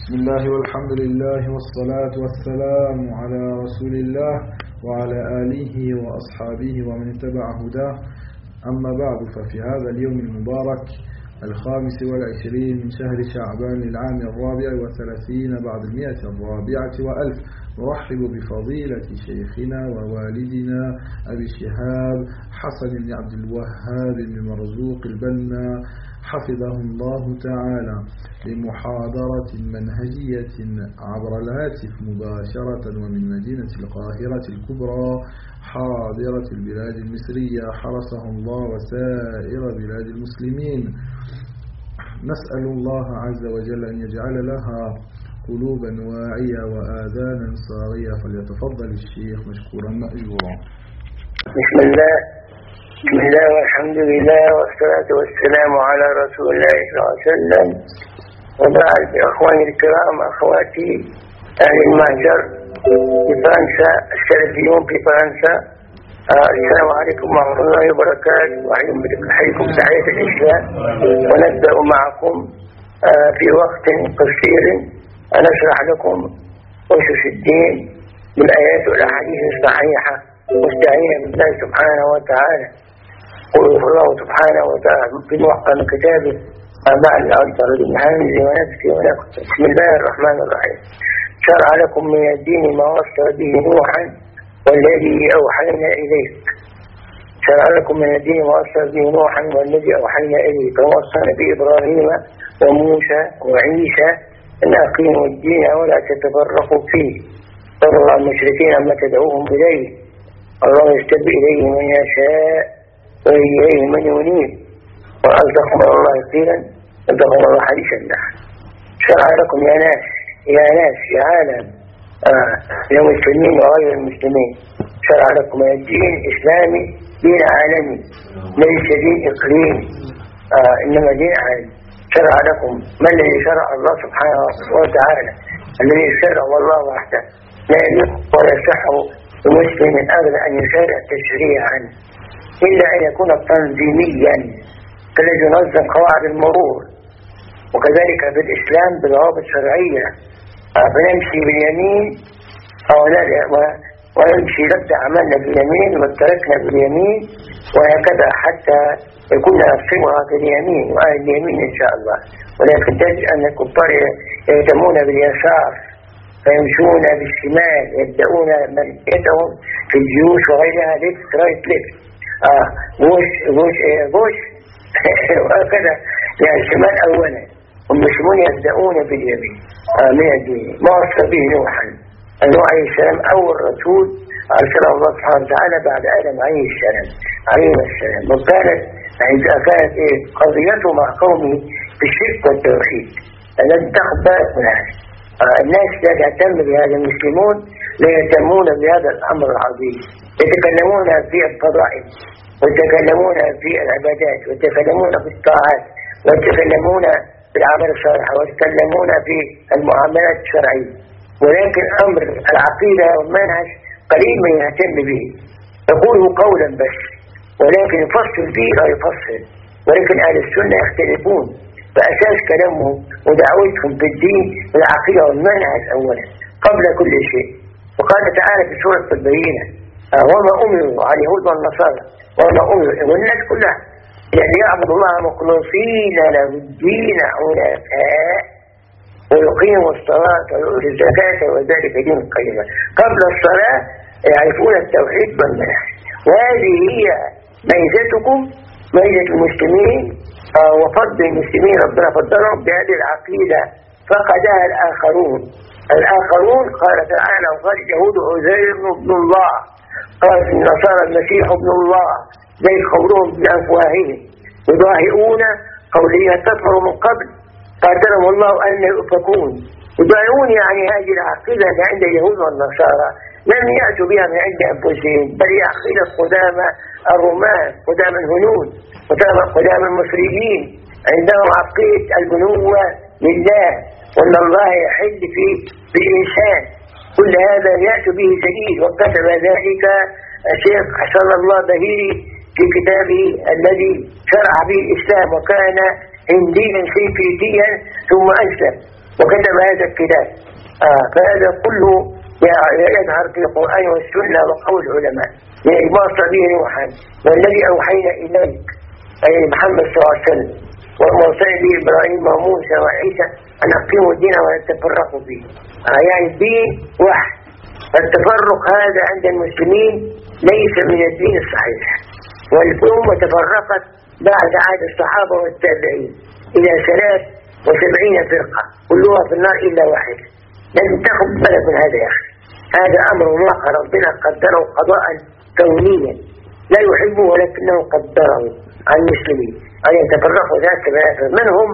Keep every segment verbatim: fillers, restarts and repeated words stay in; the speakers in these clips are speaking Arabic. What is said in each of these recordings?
بسم الله والحمد لله والصلاة والسلام على رسول الله وعلى آله وأصحابه ومن اتبع هداه. أما بعد، ففي هذا اليوم المبارك الخامس والعشرين من شهر شعبان العام الرابع والثلاثين بعد المئة الرابعة وألف، نرحب بفضيلة شيخنا ووالدنا أبي شهاب حسن بن عبد الوهاب بن مرزوق البنا حفظه الله تعالى لمحاضرة منهجية عبر الهاتف مباشرة ومن مدينة القاهرة الكبرى حاضرة البلاد المصرية، حرسه الله وسائر بلاد المسلمين. نسأل الله عز وجل أن يجعل لها قلوبا واعية وآذانا صاغية. فليتفضل الشيخ مشكورا مأجورا. بسم الله بسم الله والحمد لله والصلاة والسلام على رسول الله صلى الله عليه وسلم. وبعد، أخواني الكرام، أخواتي أهل المهجر في فرنسا، السلفيون في فرنسا، آه السلام عليكم ورحمة الله وبركاته، وأحييكم تحية الإسلام. ونبدأ معكم آه في وقت قصير أن أشرح لكم أسس الدين بالآيات والأحاديث الصحيحة مستعينا بالله سبحانه وتعالى. قل الله سبحانه وتعالى في محكم كتابه بعد الأنصار بالحمد ونفسي ونفسي. بسم الله الرحمن الرحيم. شرع لكم من الدين ما وصى به نوحا والذي أوحينا إليك. شرع لكم من الدين ما وصى به نوحا والذي أوحينا إليك ووصانا بإبراهيم وموسى وعيسى أن أقيموا الدين ولا تتفرقوا فيه. ضرر المشركين عما تدعوهم إليه. الله يستبدل إليه من يشاء وإليه من ينيب. وأصدقكم على الله قيلا أصدقكم الله حديثا. شرع لكم يا ناس يا ناس يا عالم، آه يا مسلمين وغير المسلمين، شرع لكم الدين الإسلامي دين عالمي، ليس دين إقليمي، آه إنما دين عالمي. شرع لكم ما الذي شرع الله سبحانه وتعالى، الذي شرع والله وحده لا يليق ولا يصح لمسلم أبدا أن يشرع تشريعا إلا أن يكون تنظيميا كالذي ينظم قواعد المرور. وكذلك في الإسلام بضوابط شرعية، فنمشي باليمين أو ونمشي نبدأ عملنا باليمين وتركنا باليمين، وهكذا حتى يكون نصيبها في اليمين وأهل اليمين إن شاء الله. ولكن تجد أن الكفار يهتمون باليسار فيمشون بالشمال، يبدأون منيتهم في الجيوش وغيرها ليفت رايت ليفت، آه بوش بوش بوش وهكذا، يعني الشمال أولا، والمسلمون يبدأون باليمين آه من الدين. ما وصى به نوحا، نوح عليه السلام أول رسول أرسله الله سبحانه وتعالى بعد آدم عليه السلام عليه السلام. وكانت إذا كانت إيه قضيته مع قومه بالشرك والتوحيد، لن تاخذ بالك من هذا. آه الناس لا تهتم بهذا، المسلمون لا يهتمون بهذا الأمر العظيم. يتكلمون في الفضائل، ويتكلمون في العبادات، ويتكلمون في الطاعات، ويتكلمون في العمل الصالح، ويتكلمون في المعاملات الشرعية، ولكن أمر العقيدة والمنهج قليل من يهتم به. يقوله قولا بس، ولكن يفصل فيه لا يفصل. ولكن أهل السنة يختلفون فأساس كلامهم ودعوتهم في الدين العقيدة والمنهج أولا قبل كل شيء. وقال تعالى في سورة البينة: وما أمروا على اليهود والنصارى وما أمروا والناس كلها يعني يعبد الله مخلصين له الدين حنفاء ويقيموا الصلاة ويؤتوا الزكاة وذلك دين القيمة. قبل الصلاة يعرفون التوحيد والمنهج. وهذه هي ميزتكم، ميزة المسلمين، وفضل المسلمين. ربنا فضلهم بهذه العقيدة فقدها الآخرون. الآخرون قال تعالى: وقال اليهود عزير ابن الله، قال النصارى المسيح ابن الله، زي قولهم بأفواههم يضاهئون قولهم كفروا من قبل قاتلهم الله أن يؤفكون. يضاهئون يعني هذه العقيدة اللي عند اليهود والنصارى لم يأتوا بها من عند أنفسهم، بل هي عقيدة قدامى الرومان، قدامى الهنود، قدامى المصريين. عندهم عقيدة البنوة لله، وأن الله يحل في بالإنسان. كل هذا يأتي به جديد، وكتب ذلك الشيخ حسن الله بهيري في كتابه الذي شرع به الإسلام، وكان هنديا سيفيتيا ثم أسلم. وكتب هذا الكتاب. آه فهذا كله يظهر في القرآن والسنة وقول العلماء ما به نوحا والذي أوحينا إليك أي محمد صلى الله عليه وسلم وموصى به إبراهيم وموسى وعيسى أن أقيموا الدين ولا تفرقوا فيه. آه يعني الدين واحد، فالتفرق هذا عند المسلمين ليس من الدين الصحيح. والأمة تفرقت بعد عهد الصحابة والتابعين إلى ثلاث وسبعين فرقة كلها في النار إلا واحد. لازم تاخذ بالك من هذا يا أخي، هذا أمر الله ربنا قدره قضاء كونيا لا يحبه ولكنه قدره عن المسلمين أن يتفرقوا ذات منهم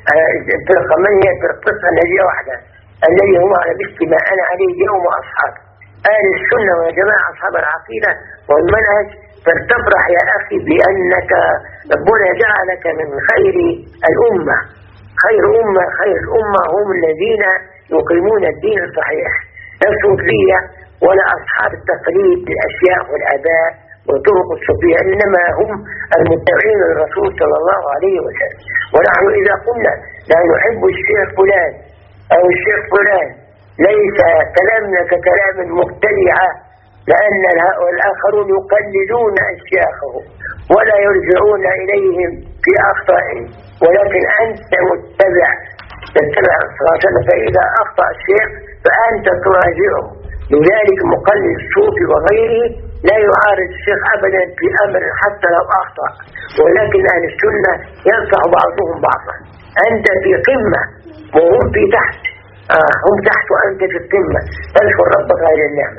فرقة من هي فرقة النبي واحدة الذي هم على مثل ما أنا عليه اليوم وأصحابه أهل السنة والجماعة أصحاب العقيدة والمنهج. فلتفرح يا أخي بأنك ربنا جعلك من خير الأمة. خير أمة خير الأمة هم الذين يقيمون الدين الصحيح لا صوفية ولا أصحاب التقليد للأشياء والآباء وطرق الصوفية، إنما هم المتبعين للرسول صلى الله عليه وسلم. ونحن إذا قلنا لا نحب الشيخ فلان أو الشيخ فلان ليس كلامنا ككلام مبتدعة، لأن الآخرون يقلدون أشياخهم ولا يرجعون إليهم في أخطائهم، ولكن أنت متبع تتبع الصلاة. فإذا أخطأ الشيخ فأنت تراجعه. لذلك مقلد الصوفي وغيره لا يعارض الشيخ أبدا في أمر حتى لو أخطأ، ولكن أهل السنة ينصح بعضهم بعضا. أنت في قمة وهم في تحت، آه هم تحت وأنت في القمة، فاشكر ربك على النعمة.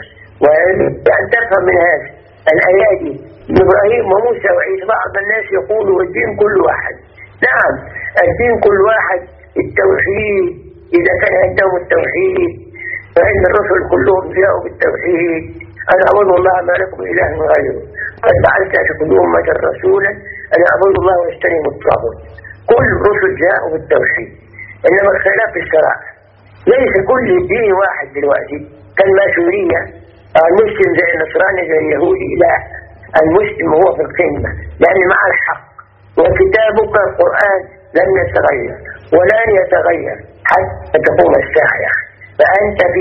وأن تفهم من هذا الأيادي إبراهيم وموسى وعيسى. بعض الناس يقولوا الدين كل واحد. نعم الدين كل واحد، التوحيد إذا كان عندهم التوحيد فإن الرسل كلهم جاءوا بالتوحيد. أنا أعبد الله ما لكم إله غيره قد بعثت في كل أمة رسولا أنا أعبد الله واجتنبوا الطاغوت. كل الرسل جاءوا بالتوحيد، إنما الخلاف في الشرائع. ليس كل الدين واحد دلوقتي كالماسونية المسلم زي النصراني زي اليهودي، لا، المسلم هو في القمة لأن مع الحق. وكتابك القرآن لن يتغير ولن يتغير حتى تقوم الساعة. فأنت في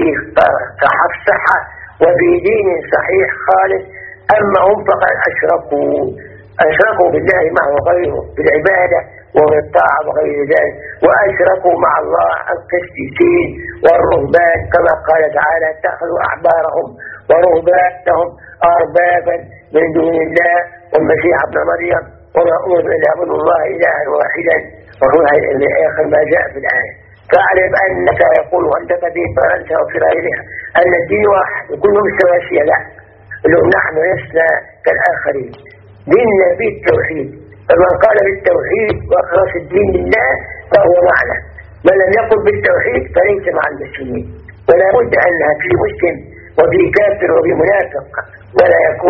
صحة وفي دين صحيح خالص. أما هم فقد أشركوا أشركوا بالله معه غيره بالعبادة وبالطاعة وغير ذلك، وأشركوا مع الله القسيسين والرهبان كما قال تعالى اتخذوا أحبارهم ورهبانهم أربابا من دون الله والمسيح ابن مريم وما أمروا إلا يعبدوا الله إلها واحدا وهو آخر ما جاء في الآية. فاعلم أنك يقول وأنت في فرنسا وفي غيرها أن الدين واحد وكلهم سواسية، لا، لهم نحن لسنا كالآخرين، ديننا فيه التوحيد. فمن قال بالتوحيد وأخلص الدين لله فهو معنا، من لم يقل بالتوحيد فليس مع المسلمين. ولا بد أن في مسلم وفي كافر وفي منافق، ولا يكون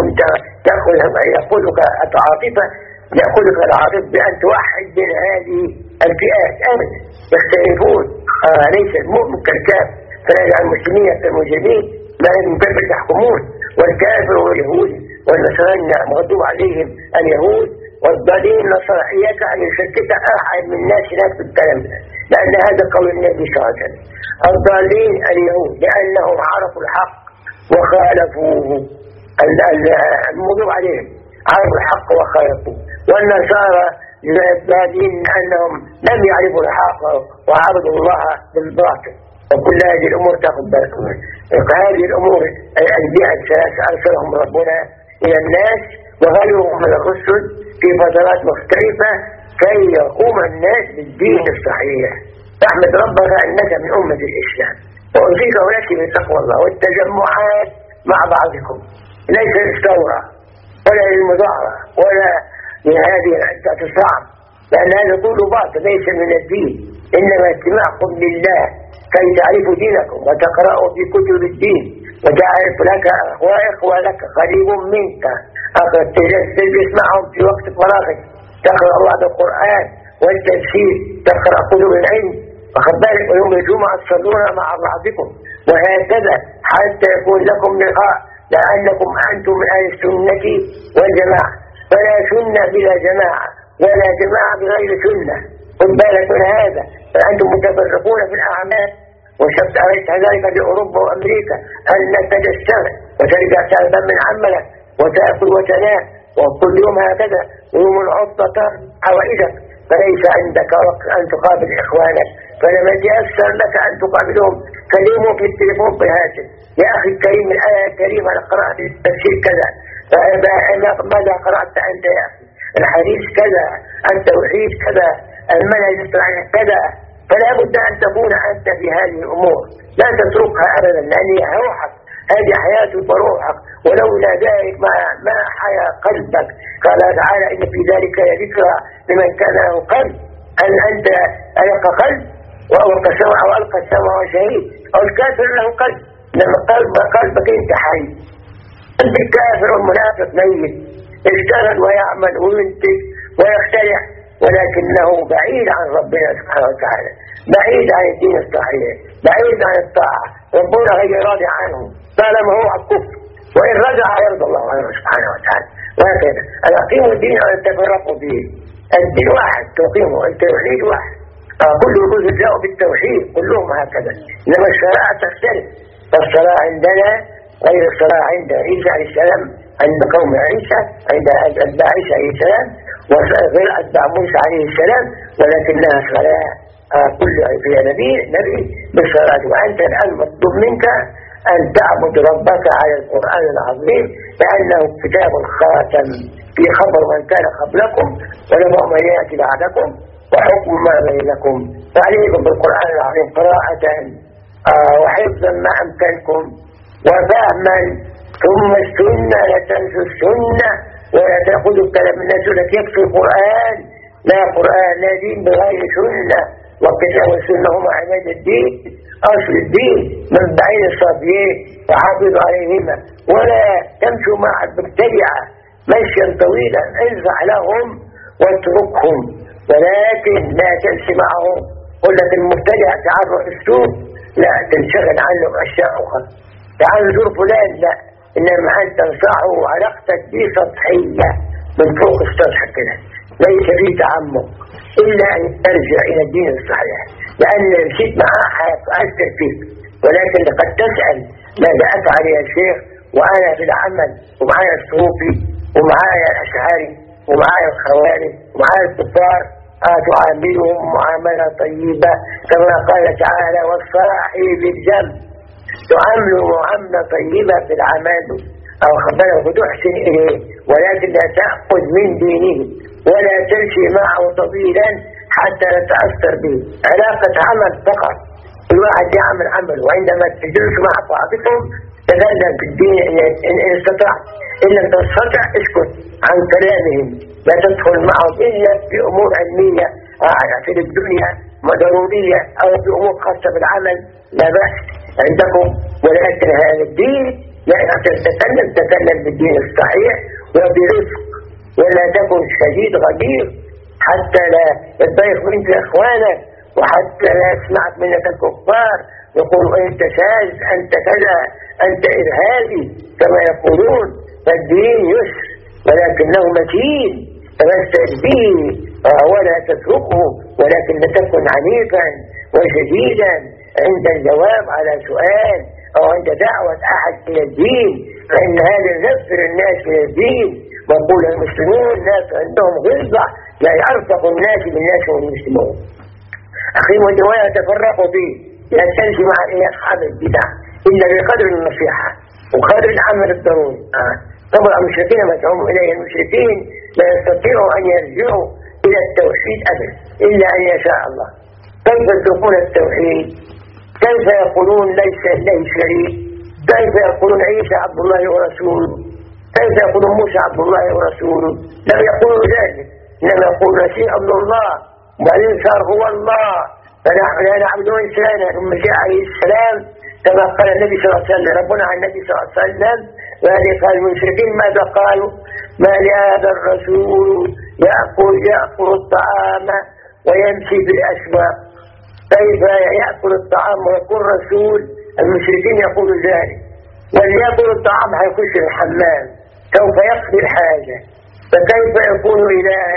يأخذك العاطفة يأخذك العاطفة بأن توحد بين هذه الفئات أبدا، يختلفون. آه ليس المؤمن كالكافر، فلا يجعل المسلمين كالمجرمين ما هم كيف تحكمون. والكافر واليهود والنصارى مغضوب عليهم اليهود والضالين النصارى. إياك أن يشكك أحد من الناس هناك في الكلام، لأن هذا قول النبي صلى الله عليه وسلم. الضالين اليهود لأنهم عرفوا الحق وخالفوه، المغضوب عليهم عرفوا الحق وخالفوه. والنصارى الضالين أنهم لم يعرفوا الحق وعبدوا الله بالباطل. وكل هذه الأمور تأخذ بالكم. هذه الأمور الأنبياء الثلاثة أرسلهم ربنا إلى الناس وغيرهم من الرسل في فترات مختلفة كي يقوم الناس بالدين الصحيح. فاحمد ربك أنك من أمة الإسلام، وأوصيك ونفسي بتقوى الله والتجمعات مع بعضكم، ليس للثورة ولا للمظاهرة ولا لهذه الاعتصام، لأن هذا كله باطل ليس من الدين. إنما اجتماعكم لله كي تعرفوا دينكم وتقرأوا في كتب الدين وتعرف لك وإخوة لك قريب منك تسمعهم في وقت فراغك، تقرأ بعض القرآن والتفسير، تقرأ كتب العلم، واخد بالك، ويوم الجمعة تصلون مع بعضكم، وهكذا حتى يكون لكم لقاء، لأنكم أنتم من أهل السنة والجماعة. فلا سنة بلا جماعة ولا جماعة بغير سنة. خد بالك من هذا، فأنتم متفرقون في الأعمال. وشفت أريت ذلك لأوروبا وأمريكا أنك تجتمع وترجع تعمل من عملك وتأكل وتنام وكل يوم هكذا، ويوم العطلة حوائجك، فليس عندك وقت أن تقابل إخوانك. فلما يتيسر لك أن تقابلهم كلموا في التليفون بالهاتف: يا أخي الكريم الآية الكريمة أنا قرأت التفسير كذا، ماذا قرأت أنت يا أخي؟ الحديث كذا، التوحيد كذا، المنهج الإسلامي كذا. فلا بد أن تكون أنت في هذه الأمور، لا تتركها أبدا، لأنها روحك، هذه حياة وروحك. ولولا ذلك ما ما حيا قلبك. قال تعالى: إن في ذلك ذكرى لمن كان له قلب. أن أنت ألقى قلب وألقى السمع وألقى السمع وشهيد، أو الكافر له قلب، لما قلب قلبك أنت حي. أنت الكافر والمنافق ميت، يشتغل ويعمل وينتج ويخترع، ولكنه بعيد عن ربنا سبحانه وتعالى، بعيد عن الدين الصحيح، بعيد عن الطاعة. ربنا غير راضي عنه طالما هو على الكفر، وإن رجع يرضى الله عنه سبحانه وتعالى. وهكذا أن أقيموا الدين وأن تفرقوا فيه. الدين واحد تقيمه، التوحيد واحد. آه كل الرسل جاءوا بالتوحيد كلهم هكذا، إنما الشرائع تختلف. فالصلاة عندنا غير الصلاة عند عيسى عليه السلام، عند قوم عيسى، عند أتباع عيسى عليه السلام، وغير أتباع موسى عليه السلام، ولكنها صلاة آه كل فيها نبي نبي بالصلاة. وأنت الآن مطلوب منك أن تعبد ربك على القرآن العظيم، لأنه كتاب خاتم في خبر من كان قبلكم ونبأ من يأتي بعدكم وحكم ما بينكم. فعليكم بالقرآن العظيم قراءة آه وحفظا ما أمكنكم وفهما. ثم السنة، لا تنسوا السنة ولا تأخذوا الكلام الناس لك يكفي القرآن. لا قرآن لا دين بغير سنة، والكتاب والسنة هما عماد الدين، أصل الدين، من بعين الصافيين وحافظوا عليهما. ولا تمشوا مع المبتدعة مشيا طويلا، انزع لهم واتركهم، ولكن لا تمشي معهم. قل لك المبتدع تعال روح السوق، لا تنشغل عنه أشياء أخرى. تعال زور فلان، لا، إنما أن تنصحه علاقتك به سطحية من فوق السطح كده، ليس فيه تعمق، إلا أن ترجع إلى الدين الصحيح. لأن مشيت معاه هتأثر فيك، ولكن قد تسأل ماذا أفعل يا شيخ وأنا في العمل ومعايا الصوفي ومعايا الأشعري ومعايا الخوارج ومعايا الكفار، تعاملهم معاملة طيبة كما قال تعالى: والصاحب بالجنب. تعامله معاملة طيبة في العمل أو خبره وتحسن إليه، ولكن لا تأخذ من دينه ولا تمشي معه طويلا حتى لا تأثر به. علاقة عمل فقط، الواحد يعمل عمل، وعندما تجلس مع بعضكم تكلم في الدين إن استطعت. إن لم تستطع اسكت عن كلامهم، لا تدخل معهم إلا في أمور علمية في الدنيا ضرورية أو في أمور خاصة بالعمل، لا بأس عندكم. ولكن هذا الدين يعني تتكلم تتكلم بالدين الصحيح وبرفق، ولا تكن شديد غدير حتى لا يضايق منك إخوانك، وحتى لا يسمعك منك الكفار يقولوا أنت شاذ، أنت كذا، أنت إرهابي كما يقولون. فالدين يسر ولكنه متين، تمسك به ولا تتركه، ولكن تكن عنيفا وشديدا عند الجواب على سؤال أو عند دعوة أحد إلى الدين، فإن هذا ينفر الناس إلى الدين. ويقول المسلمون الناس عندهم غلظة لا يرفق الناس بالناس والمسلمون. أخي ولا تفرقوا فيه، لا تمشي مع أصحاب البدع إلا بقدر النصيحة وقدر العمل الضروري. آه. طبعا المشركين مدعوهم إليه، المشركين لا يستطيعوا أن يرجعوا إلى التوحيد أبدا إلا أن يشاء الله. كيف يتركون التوحيد؟ كيف يقولون ليس إله شريك؟ كيف يقولون عيسى عبد الله ورسوله؟ كيف يقولون موسى عبد الله ورسوله؟ لم يقولوا ذلك، إنما يقولون المسيح عبد الله وبعدين صار هو الله، فنحن لا نعبد إنسانا. ثم جاء عليه السلام كما قال النبي صلى الله عليه وسلم، ربنا عن النبي صلى الله عليه وسلم، وهذه قال المشركين ماذا قالوا؟ ما لهذا الرسول يأكل يأكل الطعام ويمشي في الأسواق. كيف يأكل الطعام ويكون رسول؟ المشركين يقولوا ذلك. وليأكل الطعام هيخش الحمام، سوف يقضي الحاجة، فكيف يكون إلها؟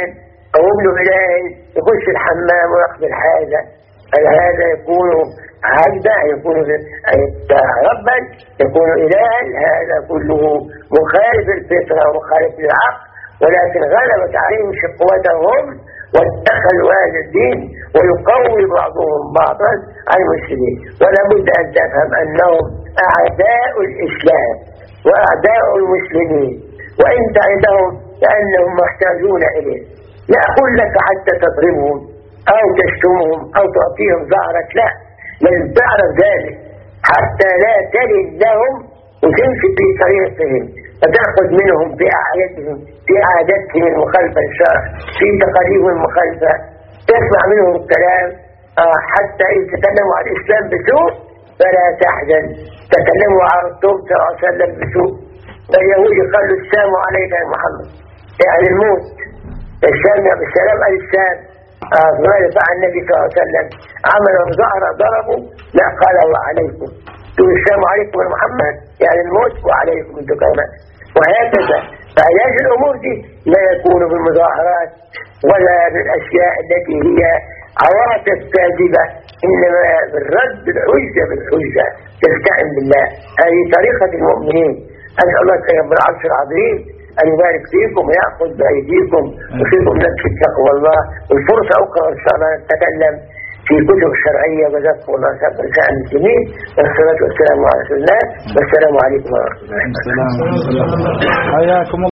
أو ابن إله يخش الحمام ويقبل هذا، هل هذا يكون عبدا، يكون ربا، يكون إلها؟ هذا كله مخالف الفطرة ومخالف للعقل، ولكن غلبت عليهم شقوتهم واتخذوا هذا الدين ويقوي بعضهم بعضا عن المسلمين. ولا بد أن تفهم أنهم أعداء الإسلام وأعداء المسلمين، وإنت عندهم لأنهم محتاجون إليه. لا أقول لك حتى تضربهم أو تشتمهم أو تعطيهم ظهرك، لا، لازم تعرف ذلك حتى لا تلد لهم وتمشي في طريقهم فتأخذ منهم في أعادتهم في عاداتهم المخالفة للشرع، في تقاليدهم المخالفة، تسمع منهم الكلام آه حتى إن تكلموا عن الإسلام بسوء فلا تحزن، تكلموا عن الرسول صلى الله عليه وسلم بسوء. فاليهود قالوا السلام عليك يا محمد، يعني الموت، السلام بالسلام على السلام. آه ماذا فعل النبي صلى الله عليه وسلم؟ عملوا ظهر ضربوا، لا قال الله عليكم، تقول السلام عليكم يا محمد يعني الموت وعليكم انتم كمان، وهكذا. فعلاج الأمور دي لا يكون بالمظاهرات ولا بالأشياء التي هي عواطف كاذبة، إنما بالرد بالحجة بالحجة تستعن بالله. هذه طريقة المؤمنين. أسأل الله رب العرش العظيم أن يبارك فيكم ويأخذ بأيديكم وفيكم نفس التقوى الله. والفرصة أخرى إن شاء الله نتكلم في كتب شرعية. جزاكم الله خير رسائل المسلمين، والصلاة والسلام على رسول الله، والسلام عليكم ورحمة الله. حياكم الله.